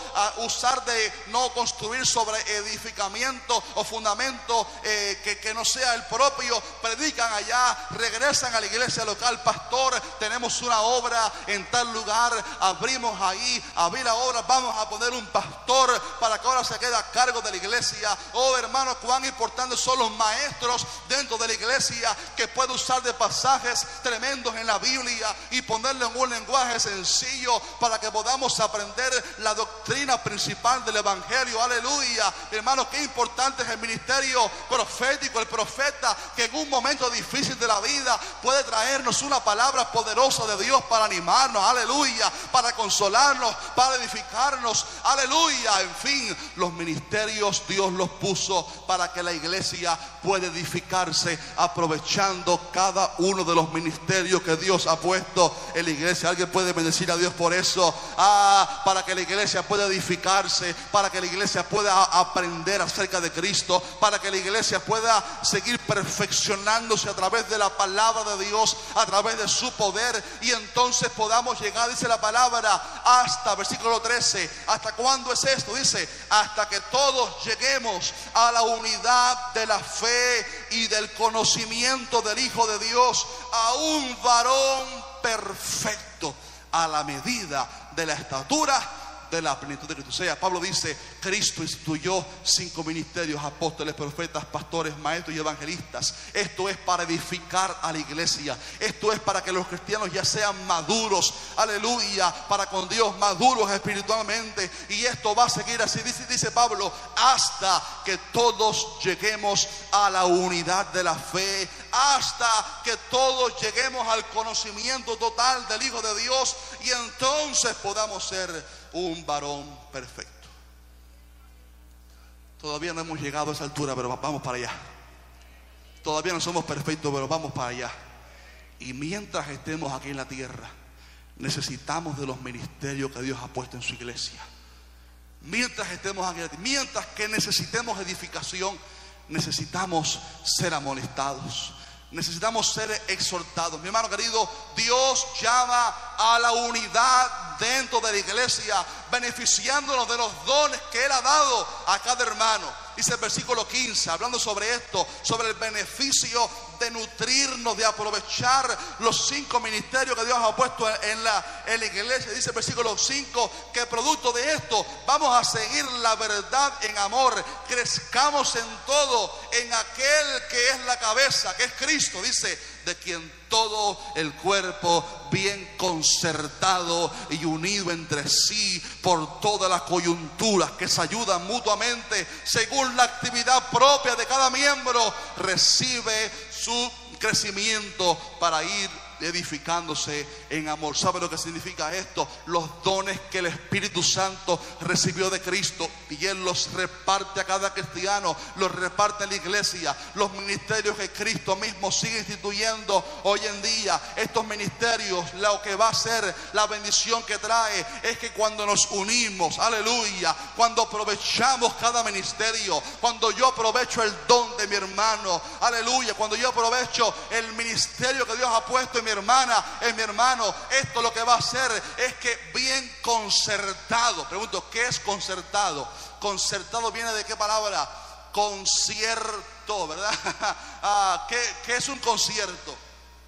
no construir sobre edificamiento o fundamento que no sea el propio. Predican allá, regresan a la iglesia local. Pastor, tenemos una obra en tal lugar, abrimos ahí, abrí la obra, vamos a poner un pastor para que ahora se quede a cargo de la iglesia. Hermanos, cuán importantes son los maestros dentro de la iglesia, que puede usar de pasajes tremendos en la Biblia y ponerlo en un lenguaje sencillo para que podamos aprender la doctrina principal del evangelio. Aleluya. Hermanos, qué importante es el ministerio profético, el profeta, que en un momento difícil de la vida puede traernos una palabra poderosa de Dios para animarnos, aleluya, para consolarnos, para edificarnos, aleluya. En fin, los ministerios Dios los puso para que la iglesia pueda edificarse, aprovechando cada uno de los ministerios que Dios ha puesto en la iglesia. Alguien puede bendecir a Dios por eso. Para que la iglesia pueda edificarse, para que la iglesia pueda aprender acerca de Cristo, para que la iglesia pueda seguir perfeccionándose a través de la palabra de Dios, a través de su poder, y entonces podamos llegar, dice la palabra, hasta, versículo 13, ¿hasta cuándo es esto? Dice, hasta que todos lleguemos a la unidad de la fe y del conocimiento del Hijo de Dios, a un varón perfecto, a la medida de la estatura de la plenitud de Cristo. O sea, Pablo dice, Cristo instituyó 5 ministerios: apóstoles, profetas, pastores, maestros y evangelistas. Esto es para edificar a la iglesia. Esto es para que los cristianos ya sean maduros, aleluya, para con Dios, maduros espiritualmente. Y esto va a seguir así, dice Pablo, hasta que todos lleguemos a la unidad de la fe, hasta que todos lleguemos al conocimiento total del Hijo de Dios, y entonces podamos ser un varón perfecto. Todavía no hemos llegado a esa altura, pero vamos para allá. Todavía no somos perfectos, pero vamos para allá. Y mientras estemos aquí en la tierra, necesitamos de los ministerios que Dios ha puesto en su iglesia. Mientras estemos aquí, mientras que necesitemos edificación, necesitamos ser amonestados, necesitamos ser exhortados. Mi hermano querido, Dios llama a la unidad dentro de la iglesia, beneficiándonos de los dones que Él ha dado a cada hermano. Dice el versículo 15, hablando sobre esto, sobre el beneficio de nutrirnos, de aprovechar los 5 ministerios que Dios ha puesto en la iglesia. Dice el versículo 5 que producto de esto vamos a seguir la verdad en amor, crezcamos en todo en aquel que es la cabeza, que es Cristo. Dice, de quien todo el cuerpo bien concertado y unido entre sí por todas las coyunturas que se ayudan mutuamente según la actividad propia de cada miembro, recibe su crecimiento para ir edificándose en amor. ¿Sabe lo que significa esto? Los dones que el Espíritu Santo recibió de Cristo y Él los reparte a cada cristiano, los reparte a la iglesia. Los ministerios que Cristo mismo sigue instituyendo hoy en día, estos ministerios, lo que va a ser la bendición que trae es que cuando nos unimos, aleluya, cuando aprovechamos cada ministerio, cuando yo aprovecho el don de mi hermano, aleluya, cuando yo aprovecho el ministerio que Dios ha puesto en mi hermana, en mi hermano, esto lo que va a hacer es que bien concertado. Pregunto, ¿qué es concertado? Concertado viene de qué palabra? Concierto, ¿verdad? ¿Qué es un concierto?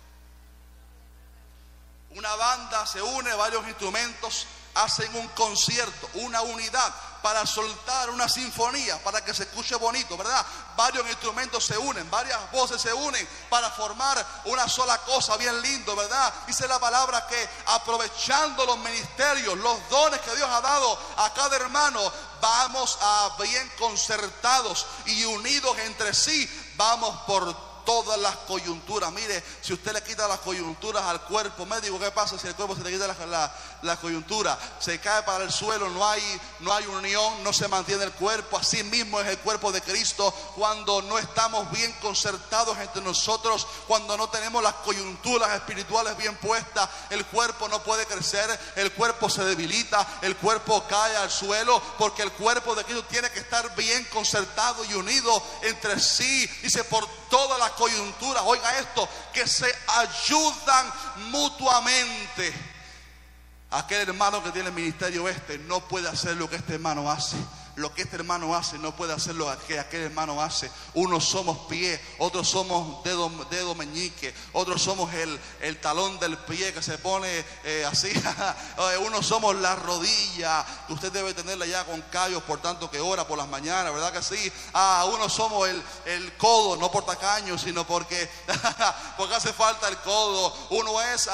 Una banda se une, varios instrumentos hacen un concierto, una unidad para soltar una sinfonía, para que se escuche bonito, ¿verdad? Varios instrumentos se unen, varias voces se unen para formar una sola cosa, bien lindo, ¿verdad? Dice la palabra que aprovechando los ministerios, los dones que Dios ha dado a cada hermano, vamos a bien concertados y unidos entre sí, vamos por todas las coyunturas. Mire, si usted le quita las coyunturas al cuerpo médico, ¿qué pasa si el cuerpo se le quita la coyuntura? Se cae para el suelo, no hay unión, no se mantiene el cuerpo. Así mismo es el cuerpo de Cristo. Cuando no estamos bien concertados entre nosotros, cuando no tenemos las coyunturas espirituales bien puestas, el cuerpo no puede crecer, el cuerpo se debilita, el cuerpo cae al suelo, porque el cuerpo de Cristo tiene que estar bien concertado y unido entre sí. Dice, por todas las coyunturas, oiga esto, que se ayudan mutuamente. Aquel hermano que tiene el ministerio no puede hacer lo que este hermano hace. Lo que este hermano hace no puede hacer lo que aquel hermano hace. Unos somos pie, otros somos dedo meñique, otros somos el talón del pie que se pone así. Unos somos la rodilla, que usted debe tenerla ya con callos por tanto que ora por las mañanas, ¿verdad que sí? Unos somos el codo, no por tacaño, sino porque hace falta el codo. Uno es,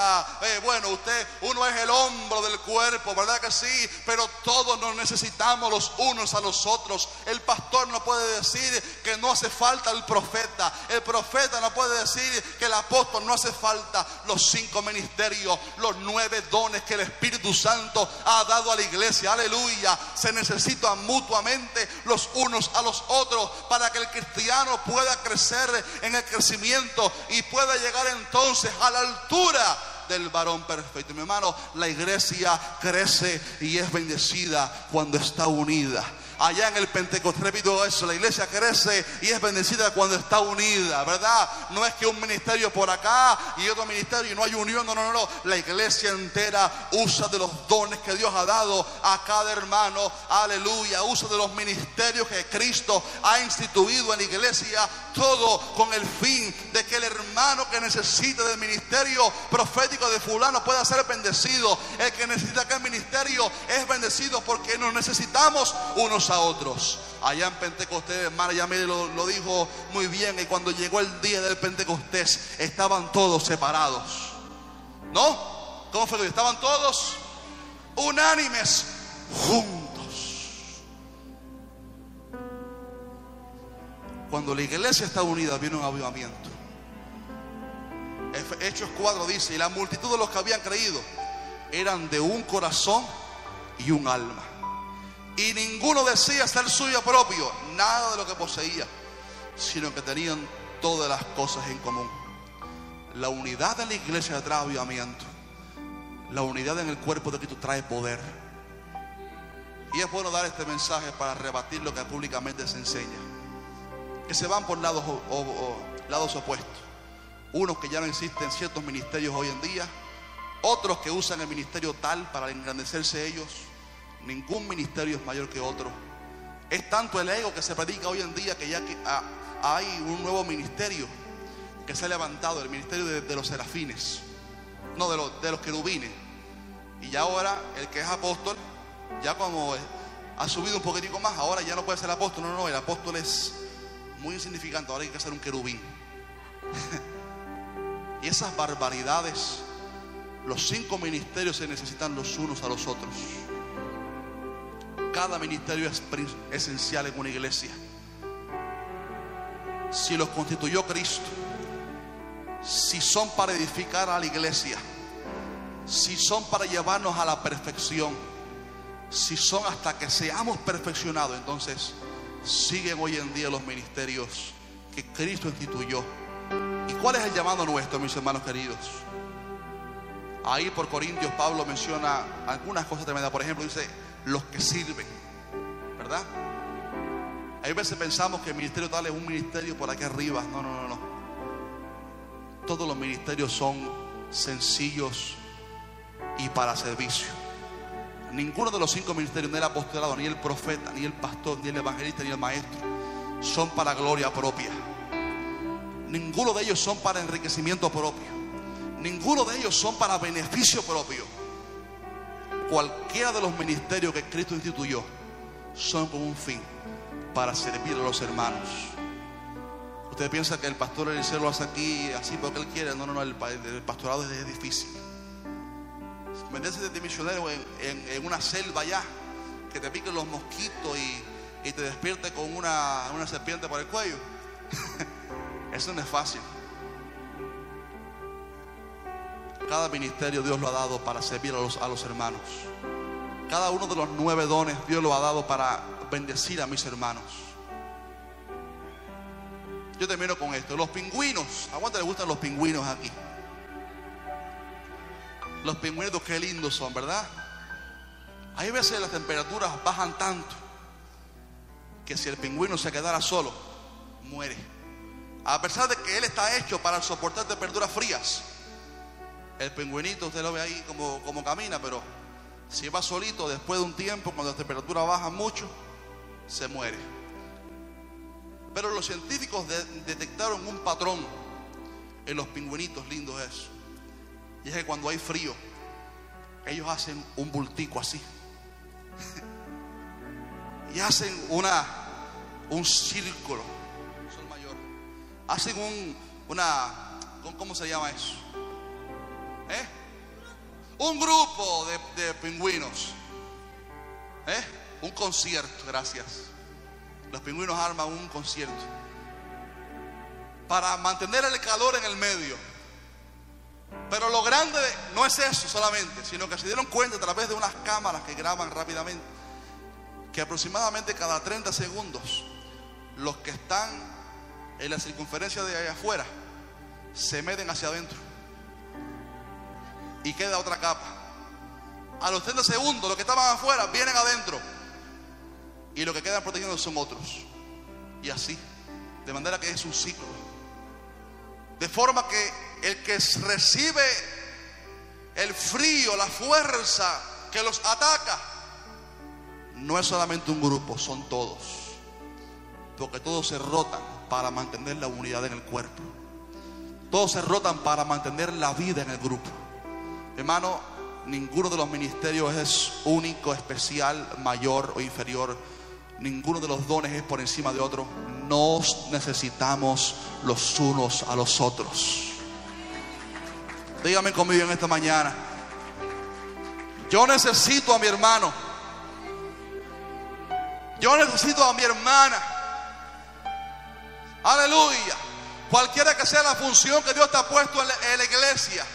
uno es el hombro del cuerpo, ¿verdad que sí? Pero todos nos necesitamos los unos a los otros. El pastor no puede decir que no hace falta el profeta. El profeta no puede decir que el apóstol no hace falta. Los 5 ministerios, los 9 dones que el Espíritu Santo ha dado a la iglesia, aleluya, se necesitan mutuamente los unos a los otros para que el cristiano pueda crecer en el crecimiento y pueda llegar entonces a la altura del varón perfecto. Mi hermano, la iglesia crece y es bendecida cuando está unida. Allá en el Pentecostés, repito eso, la iglesia crece y es bendecida cuando está unida, ¿verdad? No es que un ministerio por acá y otro ministerio y no hay unión, no. La iglesia entera usa de los dones que Dios ha dado a cada hermano, aleluya, usa de los ministerios que Cristo ha instituido en la iglesia, todo con el fin de que el hermano que necesita del ministerio profético de fulano pueda ser bendecido. El que necesita aquel ministerio es bendecido porque nos necesitamos unos a otros. Allá en Pentecostés, hermana Yamile lo dijo muy bien, y cuando llegó el día del Pentecostés estaban todos separados, ¿no? ¿Cómo fue? Estaban todos unánimes juntos. Cuando la iglesia está unida viene un avivamiento. Hechos 4 dice, y la multitud de los que habían creído eran de un corazón y un alma. Y ninguno decía ser suyo propio, nada de lo que poseía, sino que tenían todas las cosas en común. La unidad de la iglesia trae avivamiento. La unidad en el cuerpo de Cristo trae poder. Y es bueno dar este mensaje para rebatir lo que públicamente se enseña, que se van por lados opuestos. Unos que ya no existen ciertos ministerios hoy en día, otros que usan el ministerio tal para engrandecerse ellos. Ningún ministerio es mayor que otro. Es tanto el ego que se predica hoy en día que ya hay un nuevo ministerio que se ha levantado, el ministerio de los serafines, no, de los querubines. Y ya ahora el que es apóstol, ya como ha subido un poquitico más, ahora ya no puede ser apóstol. No, el apóstol es muy insignificante, ahora hay que ser un querubín. Y esas barbaridades, los 5 ministerios se necesitan los unos a los otros. Cada ministerio es esencial en una iglesia. Si los constituyó Cristo, si son para edificar a la iglesia, si son para llevarnos a la perfección, si son hasta que seamos perfeccionados, entonces siguen hoy en día los ministerios que Cristo instituyó. ¿Y cuál es el llamado nuestro, mis hermanos queridos? Ahí por Corintios Pablo menciona algunas cosas tremendas. Por ejemplo, dice los que sirven, ¿verdad? Hay veces pensamos que el ministerio tal es un ministerio por aquí arriba. No. Todos los ministerios son sencillos y para servicio. Ninguno de los 5 ministerios, ni el apostolado, ni el profeta, ni el pastor, ni el evangelista, ni el maestro, son para gloria propia. Ninguno de ellos son para enriquecimiento propio. Ninguno de ellos son para beneficio propio. Cualquiera de los ministerios que Cristo instituyó son con un fin: para servir a los hermanos. Usted piensa que el pastor Eliseo lo hace aquí así porque él quiere. No, el pastorado es difícil. Meterse de misionero en una selva allá, que te piquen los mosquitos y te despierte con una serpiente por el cuello. Eso no es fácil. Cada ministerio Dios lo ha dado para servir a los hermanos. Cada uno de los 9 dones Dios lo ha dado para bendecir a mis hermanos. Yo termino con esto. Los pingüinos, ¿a cuánto les gustan los pingüinos aquí? Los pingüinos, qué lindos son, ¿verdad? Hay veces las temperaturas bajan tanto que si el pingüino se quedara solo, muere. A pesar de que él está hecho para soportar temperaturas frías, el pingüinito usted lo ve ahí como camina, pero si va solito, después de un tiempo, cuando las temperaturas bajan mucho, se muere. Pero los científicos detectaron un patrón en los pingüinitos lindos eso. Y es que cuando hay frío, ellos hacen un bultico así. Y hacen un círculo. Son mayores. Hacen ¿cómo se llama eso? Un grupo de pingüinos. Un concierto, gracias. Los pingüinos arman un concierto para mantener el calor en el medio. Pero lo grande no es eso solamente, sino que se dieron cuenta a través de unas cámaras que graban rápidamente que aproximadamente cada 30 segundos los que están en la circunferencia de allá afuera se meten hacia adentro y queda otra capa. A los 30 segundos los que estaban afuera vienen adentro y los que quedan protegidos son otros. Y así, de manera que es un ciclo. De forma que el que recibe el frío, la fuerza que los ataca, no es solamente un grupo, son todos. Porque todos se rotan para mantener la unidad en el cuerpo. Todos se rotan para mantener la vida en el grupo. Hermano, ninguno de los ministerios es único, especial, mayor o inferior. Ninguno de los dones es por encima de otro. Nos necesitamos los unos a los otros. Dígame conmigo en esta mañana: yo necesito a mi hermano. Yo necesito a mi hermana. Aleluya. Cualquiera que sea la función que Dios te ha puesto en la iglesia.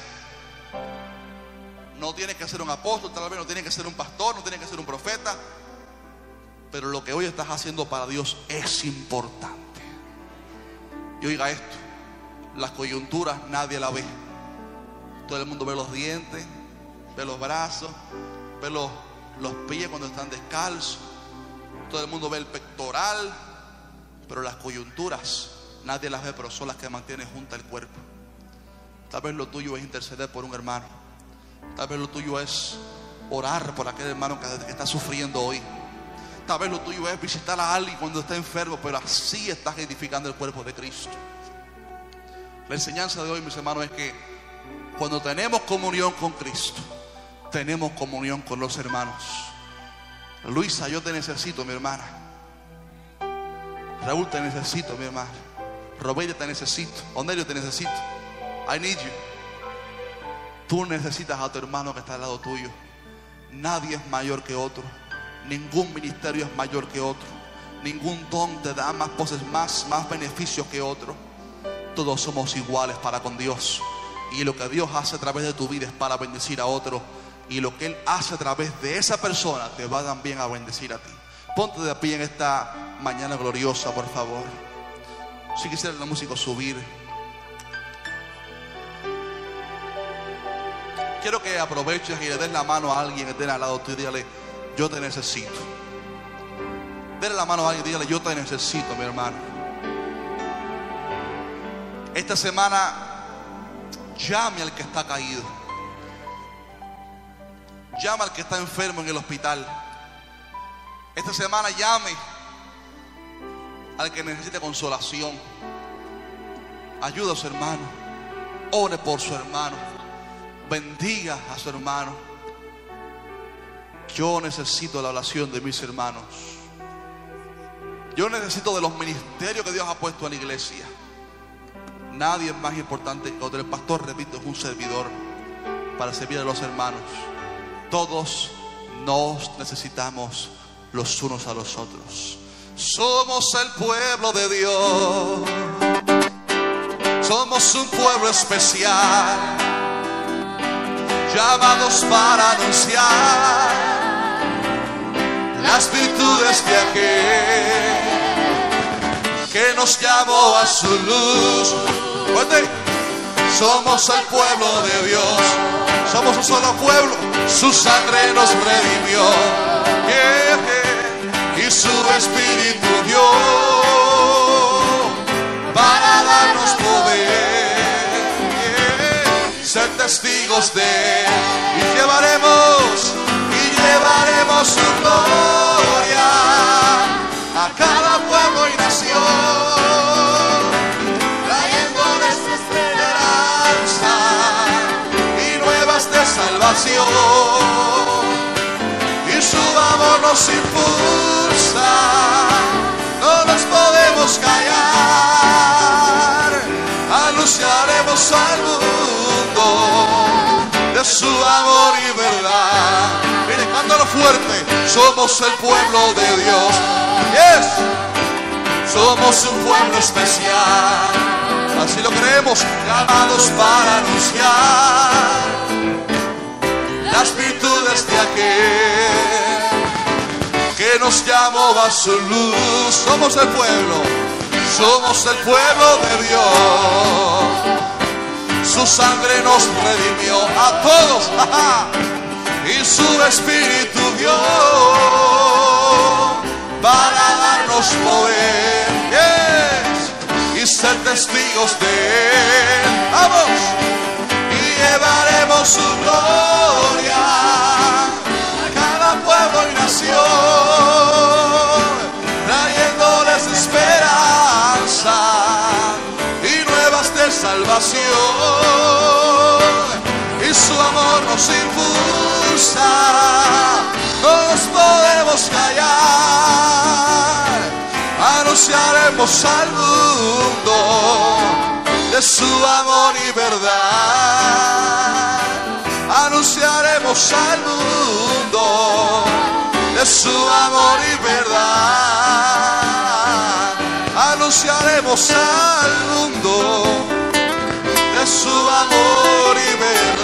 No tiene que ser un apóstol, tal vez no tiene que ser un pastor, no tiene que ser un profeta. pero lo que hoy estás haciendo para Dios es importante. Y oiga esto, las coyunturas nadie la ve. Todo el mundo ve los dientes, ve los brazos, ve los pies cuando están descalzos. Todo el mundo ve el pectoral, pero las coyunturas nadie las ve, pero son las que mantienen junta el cuerpo. Tal vez lo tuyo es interceder por un hermano. Tal vez lo tuyo es orar por aquel hermano que está sufriendo hoy. Tal vez lo tuyo es visitar a alguien cuando está enfermo, pero así estás edificando el cuerpo de Cristo. La enseñanza de hoy, mis hermanos, es que cuando tenemos comunión con Cristo, tenemos comunión con los hermanos. Luisa, yo te necesito, mi hermana. Raúl, te necesito, mi hermana. Robelia, te necesito. Onelio, te necesito. I need you. Tú necesitas a tu hermano que está al lado tuyo. Nadie es mayor que otro. Ningún ministerio es mayor que otro. Ningún don te da más poses, más beneficios que otro. Todos somos iguales para con Dios. Y lo que Dios hace a través de tu vida es para bendecir a otro. Y lo que Él hace a través de esa persona te va también a bendecir a ti. Ponte de pie en esta mañana gloriosa, por favor. Si quisiera la música subir. Quiero que aproveches y le des la mano a alguien que esté al lado tuyo y dígale: yo te necesito. Dele la mano a alguien y dígale: yo te necesito, mi hermano. Esta semana llame al que está caído. Llama al que está enfermo en el hospital. Esta semana llame al que necesita consolación. Ayuda a su hermano. Ore por su hermano. Bendiga a su hermano. Yo necesito la oración de mis hermanos. Yo necesito de los ministerios que Dios ha puesto en la iglesia. Nadie es más importante que otro. El pastor, repito, es un servidor para servir a los hermanos. Todos nos necesitamos los unos a los otros. Somos el pueblo de Dios. Somos un pueblo especial, llamados para anunciar las virtudes de aquel que nos llamó a su luz. Somos el pueblo de Dios. Somos un solo pueblo. Su sangre nos redimió, y su espíritu dio para darnos poder, ser testigos de Él. Y llevaremos su gloria a cada pueblo y nación, trayéndoles esperanza y nuevas de salvación. Y su amor nos impulsa, no nos podemos callar, anunciaremos al mundo de su amor y verdad. Mire, cántalo fuerte. Somos el pueblo de Dios. Yes. Somos un pueblo especial, así lo creemos, llamados para anunciar las virtudes de aquel que nos llamó a su luz. Somos el pueblo de Dios. Su sangre nos redimió a todos, y su espíritu dio para darnos poder, y ser testigos de Él. ¡Vamos! Y llevaremos su gloria a cada pueblo y nación, trayéndoles esperanza y nuevas de salvación. Y su amor nos impulsa, no nos podemos callar, anunciaremos al mundo de su amor y verdad. Anunciaremos al mundo de su amor y verdad. Anunciaremos al mundo de su amor y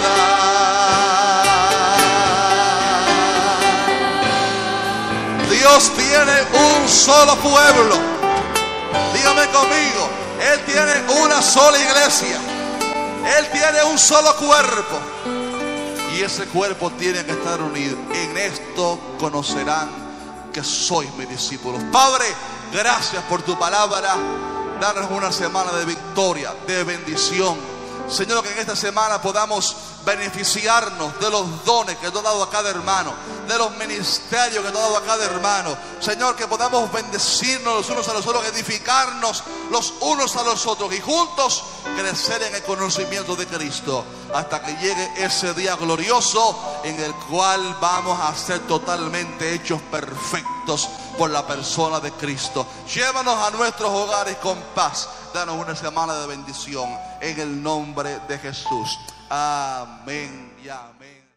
verdad. Dios tiene un solo pueblo. Dígame conmigo, Él tiene una sola iglesia. Él tiene un solo cuerpo. Y ese cuerpo tiene que estar unido. En esto conocerán que sois mis discípulos. Padre, gracias por tu palabra. Danos una semana de victoria, de bendición. Señor, que en esta semana podamos beneficiarnos de los dones que tú has dado a cada hermano, de los ministerios que tú has dado a cada hermano. Señor, que podamos bendecirnos los unos a los otros, edificarnos los unos a los otros y juntos crecer en el conocimiento de Cristo hasta que llegue ese día glorioso en el cual vamos a ser totalmente hechos perfectos por la persona de Cristo. Llévanos a nuestros hogares con paz. Danos una semana de bendición en el nombre de Jesús. Amén y amén.